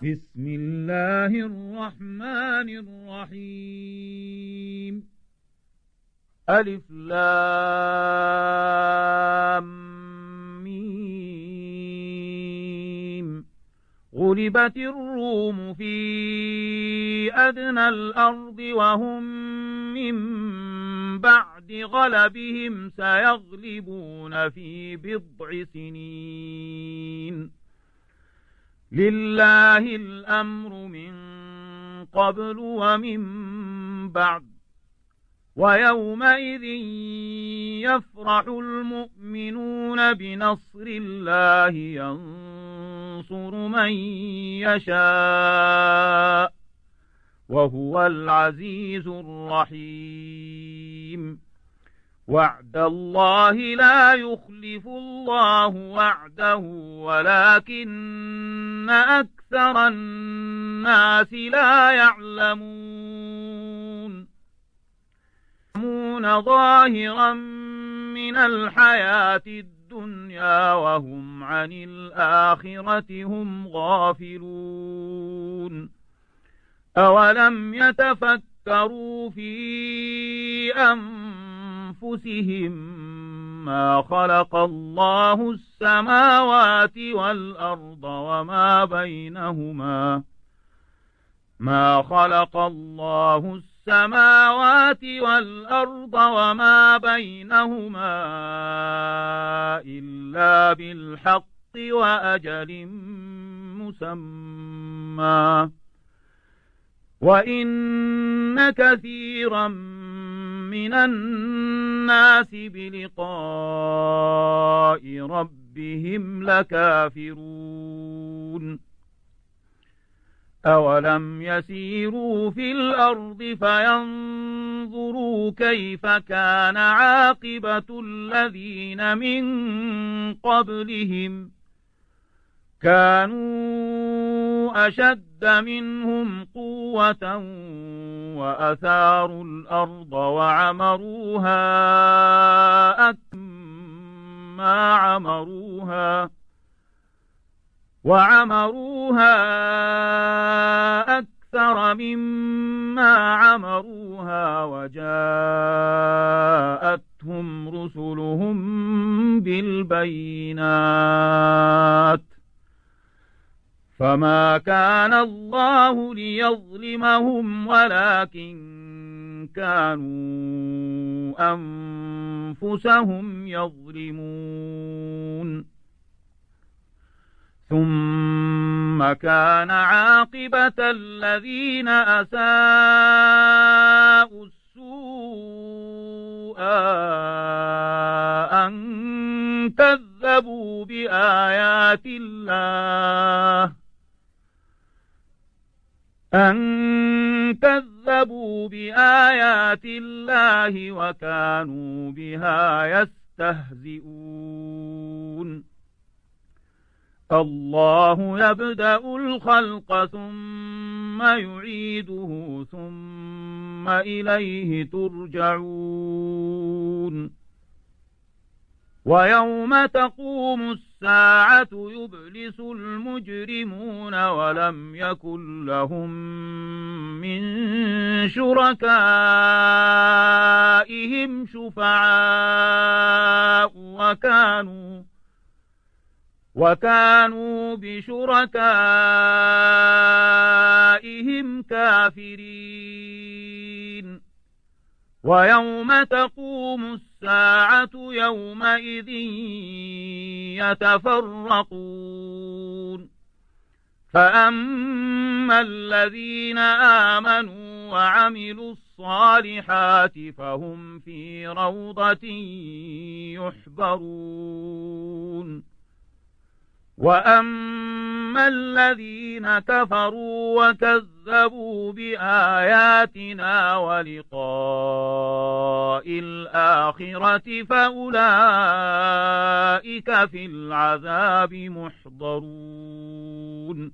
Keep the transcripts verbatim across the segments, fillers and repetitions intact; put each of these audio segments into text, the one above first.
بسم الله الرحمن الرحيم. ألف لام ميم. غلبت الروم في أدنى الأرض وهم من بعد غلبهم سيغلبون في بضع سنين. لله الأمر من قبل ومن بعد، ويومئذ يفرح المؤمنون بنصر الله ينصر من يشاء وهو العزيز الرحيم. وعد الله لا يخلف الله وعده ولكن أكثر الناس لا يعلمون. يعلمون ظاهرا من الحياة الدنيا وهم عن الآخرة هم غافلون. أولم يتفكروا في أنفسهم ما خلق الله السماوات والأرض وما بينهما ما خلق الله السماوات والأرض وما بينهما إلا بالحق وأجل مسمى، وإن كثيرا من الناس بلقاء ربهم لكافرون. أولم يسيروا في الأرض فينظروا كيف كان عاقبة الذين من قبلهم كانوا أشد منهم قوة وأثاروا الأرض وعمروها أكما عمروها وعمروها أكثر مما عمروها وجاءتهم رسلهم بالبينات فما كان الله ليظلمهم ولكن كانوا أنفسهم يظلمون. ثم كان عاقبة الذين أساءوا السوء أن كذبوا بآيات الله أن كذبوا بآيات الله وكانوا بها يستهزئون. الله يبدأ الخلق ثم يعيده ثم إليه ترجعون. ويوم تقوم الساعة يبلس المجرمون ولم يكن لهم من شركائهم شفعاء وكانوا وكانوا بشركائهم كافرين. ويوم تقوم الساعة يومئذ يتفرقون. فأما الذين آمنوا وعملوا الصالحات فهم في روضة يحبرون. وأما الذين كفروا وكذبوا بآياتنا ولقاء الآخرة فأولئك في العذاب محضرون.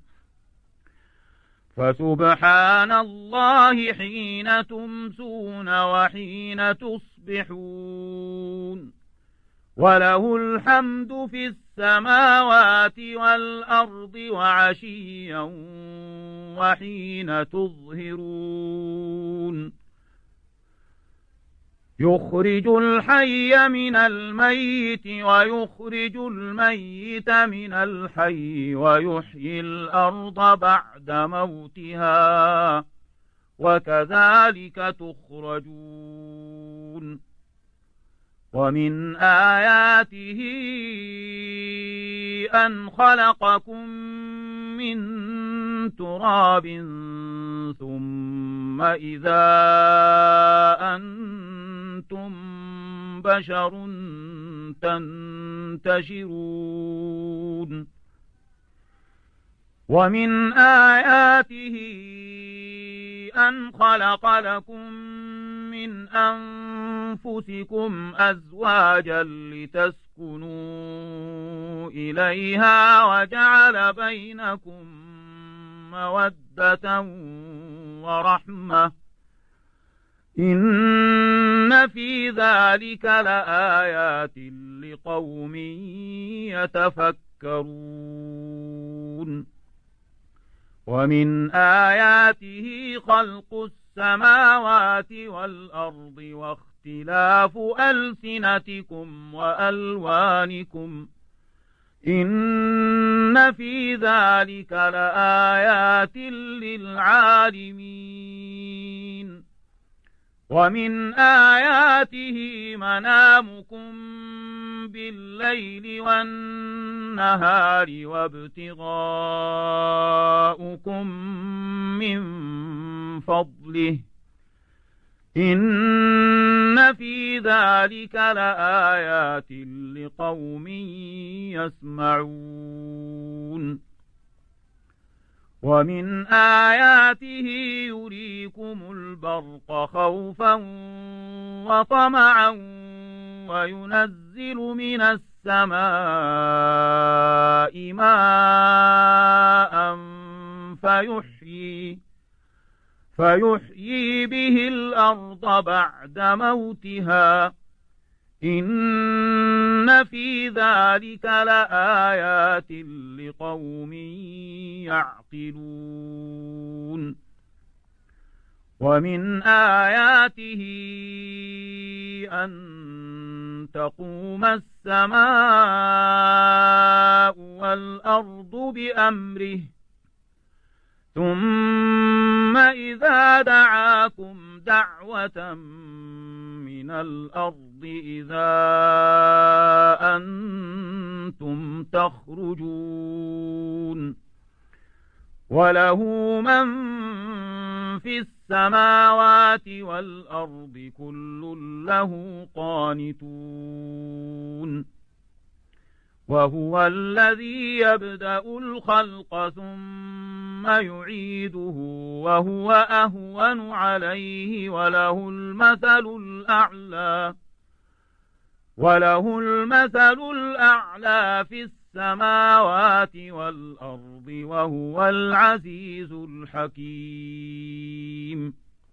فسبحان الله حين تمسون وحين تصبحون وله الحمد في السماوات والأرض وعشيا وحين تظهرون يخرج الحي من الميت ويخرج الميت من الحي ويحيي الأرض بعد موتها وكذلك تخرجون ومن آياته أن خلقكم من تراب ثم إذا أنتم بشر تنتشرون ومن آياته أن خلق لكم من أنفسكم أزواجا لتسكنوا إليها وجعل بينكم مودة ورحمة إن في ذلك لآيات لقوم يتفكرون ومن آياته خلق السماوات والأرض واختلاف ألسنتكم وألوانكم إن في ذلك لآيات للعالمين ومن آياته منامكم بالليل والنهار وابتغاؤكم من فضله إن في ذلك لآيات لقوم يسمعون ومن آياته يريكم البرق خوفا وطمعا وينزل من السماء ماء فيحيي فيحيي به الأرض بعد موتها إن في ذلك لآيات لقوم يعقلون ومن آياته أن تقوم السماء والأرض بأمره ثم إذا دعاكم دعوة من الأرض إذا أنتم تخرجون وله من في السماوات والأرض كل له قانتون وهو الذي يبدأ الخلق ثم يعيده وهو أهون عليه وله المثل الأعلى وله المثل الأعلى في السماوات والأرض وهو العزيز الحكيم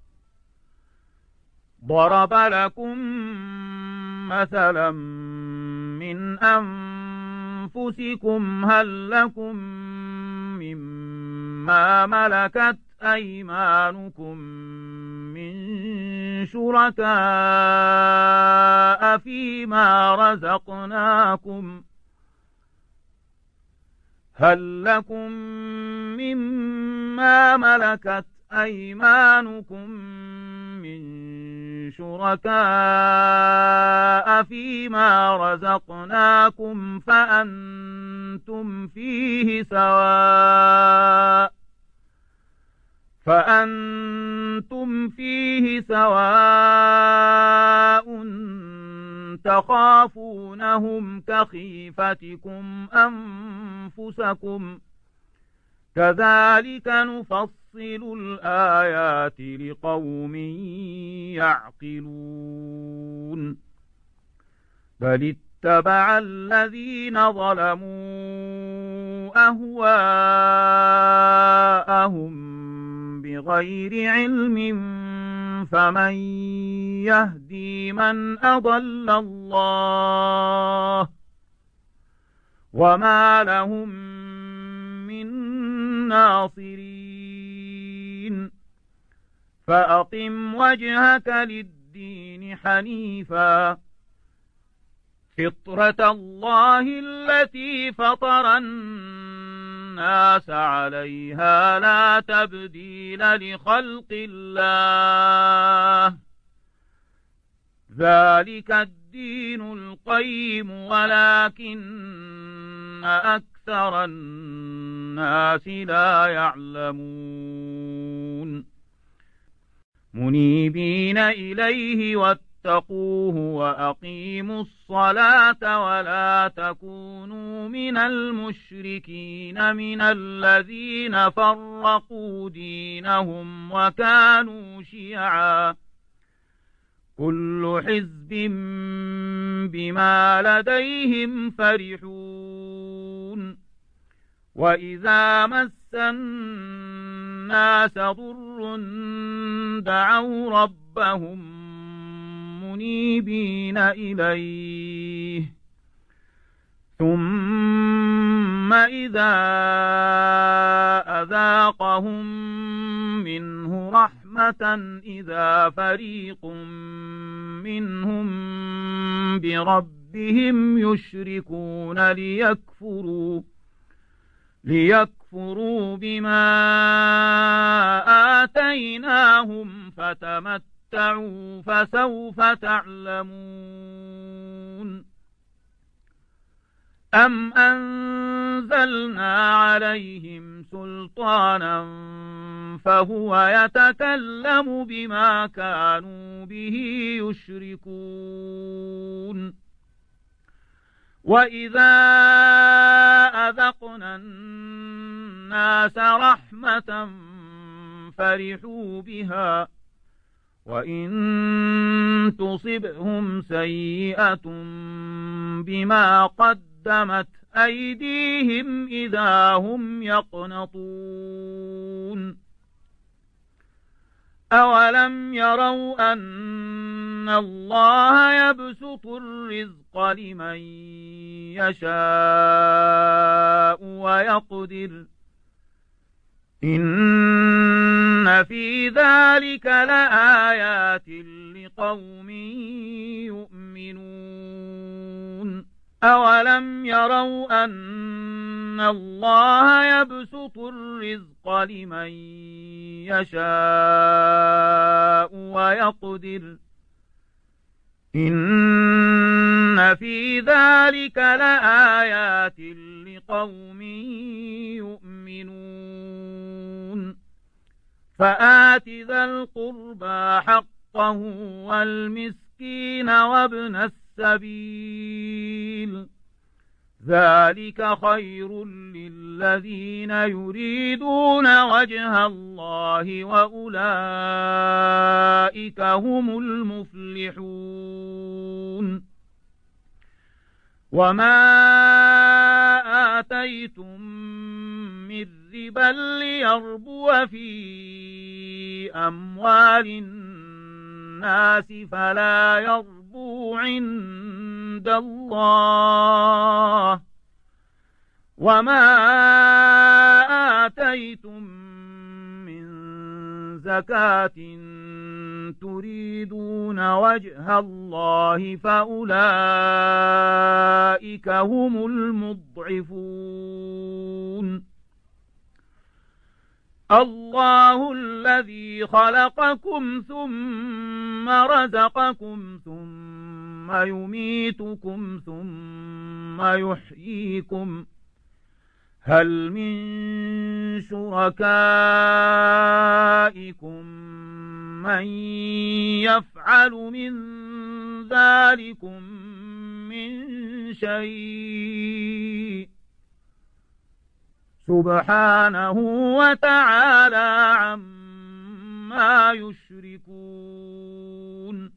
ضرب لكم مثلا من أنفسكم هل لكم مما ملكت أيمانكم من شركاء فيما رزقناكم هل لكم مما ملكت أيمانكم من شركاء فيما رزقناكم فأنتم فيه سواء فأنتم فيه سواء تخافونهم كخيفتكم أنفسكم كذلك نفصل الآيات لقوم يعقلون بل اتبع الذين ظلموا أهواءهم بغير علم فمن يهدي من أضل الله وما لهم من ناصرين فأقم وجهك للدين حنيفا فطرة الله التي فطر الناس عليها لا تبديل لخلق الله ذلك الدين القيم ولكن أكثر الناس لا يعلمون منيبين إليه واتقوه وأقيموا الصلاة ولا تكونوا من المشركين من الذين فرقوا دينهم وكانوا شيعا كل حزب بما لديهم فرحون وإذا مس الناس ضر دعوا ربهم منيبين إليه ثم إذا أذاقهم منه رحمة إذا فريق منهم بربهم يشركون ليكفروا ليكفروا بما آتيناهم فتمتعوا فسوف تعلمون أم أنزلنا عليهم سلطانا فهو يتكلم بما كانوا به يشركون وإذا أذقنا الناس رحمة فرحوا بها وإن تصبهم سيئة بما قدمت أيديهم إذا هم يقنطون أولم يروا أن الله يبسط الرزق لمن يشاء ويقدر إن في ذلك لآيات لقوم يؤمنون أولم يروا أن الله يبسط الرزق لمن يشاء ويقدر إن في ذلك لآيات لقوم يؤمنون فآت ذا القربى حقه والمسكين وابن السبيل ذلك خير للذين يريدون وجه الله وأولئك هم المفلحون وما آتيتم من ربا ليربو في أموال الناس فلا يربو عند الله وما آتيتم من زكاة تريدون وجه الله فأولئك هم المضعفون الله الذي خلقكم ثم رزقكم ثم يميتكم ثم يحييكم هل من شركائكم من يفعل من ذلكم من شيء سبحانه وتعالى عما يشركون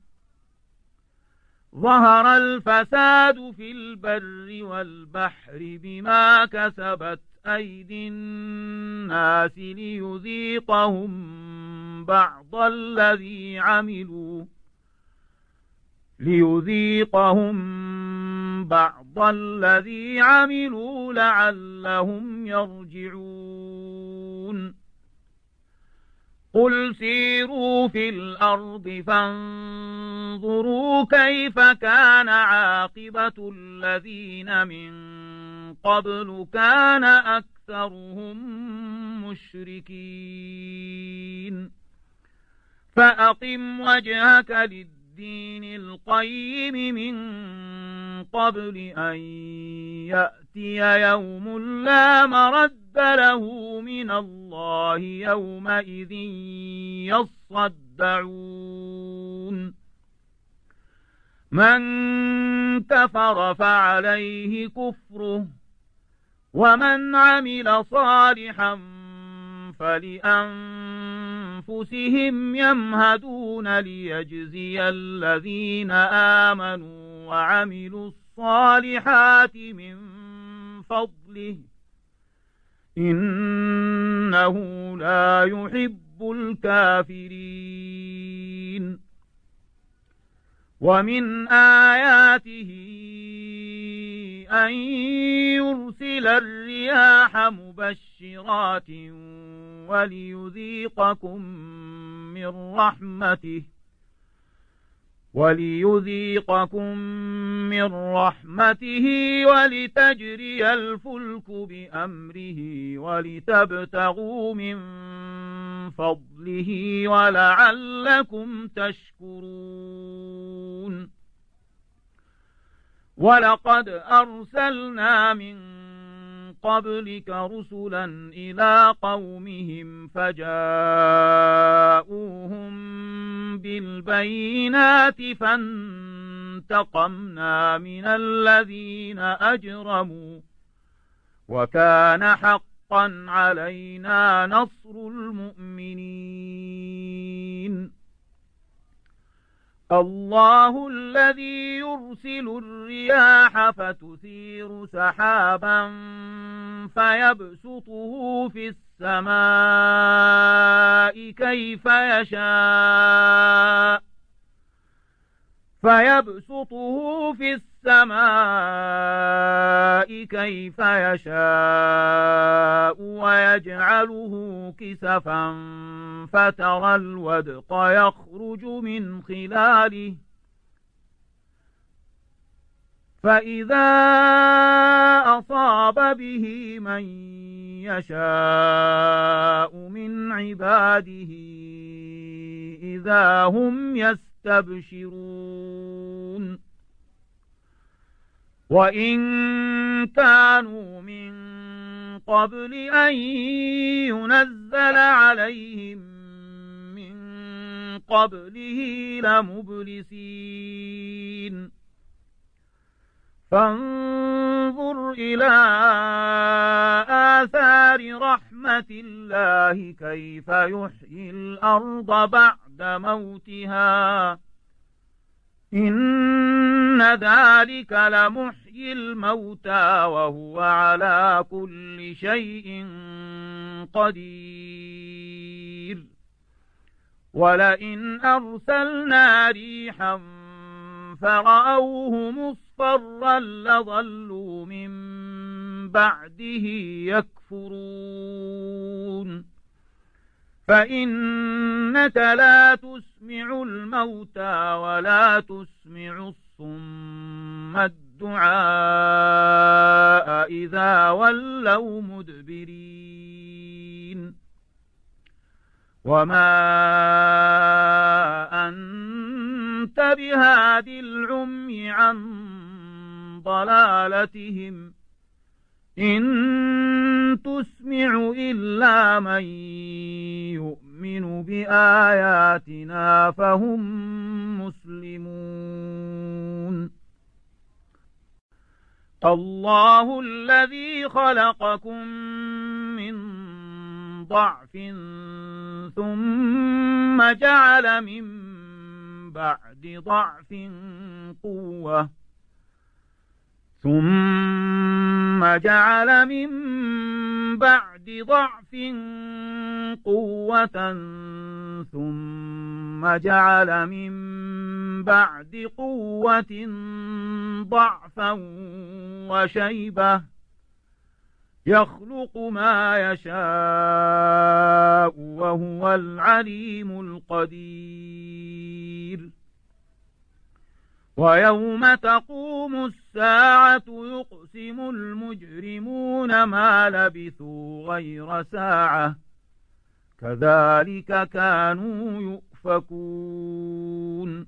ظهر الفساد في البر والبحر بما كسبت أيدي الناس ليذيقهم بعض الذي عملوا ليذيقهم بعض الذي عملوا لعلهم يرجعون قل سيروا في الأرض فانظروا كيف كان عاقبة الذين من قبل كان أكثرهم مشركين فأقم وجهك للدين القيم من قبل أن يأتي يوم لا مرد له من الله يومئذ يصدعون من كفر فعليه كفره ومن عمل صالحا فلأنفسهم يمهدون ليجزي الذين آمنوا وعملوا الصالحات من فضله إنه لا يحب الكافرين ومن آياته أن يرسل الرياح مبشرات وليذيقكم من رحمته وليذيقكم من رحمته ولتجري الفلك بأمره ولتبتغوا من فضله ولعلكم تشكرون ولقد أرسلنا من قبلك رسلا إلى قومهم فجاءوهم بالبينات فانتقمنا من الذين أجرموا وكان حقا علينا نصر المؤمنين الله الذي يرسل الرياح فتثير سحابا فيبسطه في السماء كيف يشاء فيبسطه في السماء كيف يشاء ويجعله كسفا فترى الودق يخرج من خلاله فإذا أصاب به من يشاء من عباده إذا هم يستبشرون وإن كانوا من قبل أن ينزل عليهم من قبله لمبلسين فانظر إلى آثار رحمة الله كيف يحيي الأرض بعد موتها إن ذلك لمحيي الموتى وهو على كل شيء قدير ولئن أرسلنا ريحا فرأوه مصفرا لظلوا من بعده يكفرون فإنك لا تسمع الموتى ولا تسمع الصم الدعاء إذا ولوا مدبرين وما أنت بهاد العمي عن ضلالتهم إن تسمع إلا من يؤمن بآياتنا فهم مسلمون الله الذي خلقكم من ضعف ثم جعل من بعد ضعف قوة ثم جعل من بعد ضعف قوة ثم جعل من بعد قوة ضعفا وشيبة يخلق ما يشاء وهو العليم القدير. ويوم تقوم الساعة يقسم المجرمون ما لبثوا غير ساعة كذلك كانوا يؤفكون.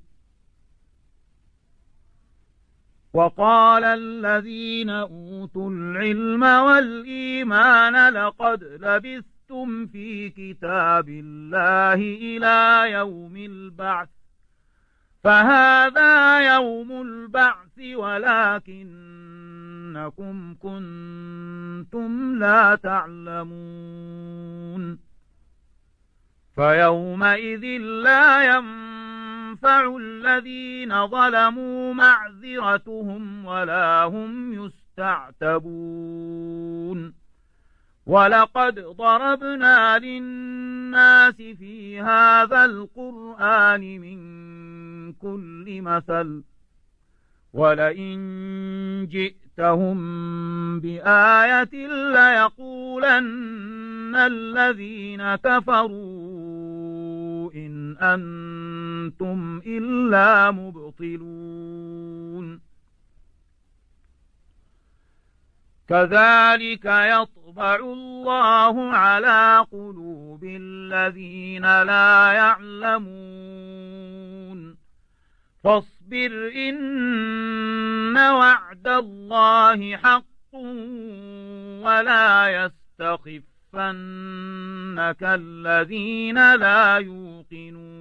وقال الذين أوتوا العلم والإيمان لقد لبثتم في كتاب الله إلى يوم البعث فهذا يوم البعث ولكنكم كنتم لا تعلمون. فيومئذ لا ينفع الذين ظلموا معذرتهم ولا هم يستعتبون. ولقد ضربنا للناس في هذا القرآن من كل مثل ولئن جئتهم بآية ليقولن الذين كفروا إن أنتم إلا مبطلون. كذلك يطبع الله على قلوب الذين لا يعلمون. فاصبر إن وعد الله حق ولا يستخفنك الذين لا يوقنون.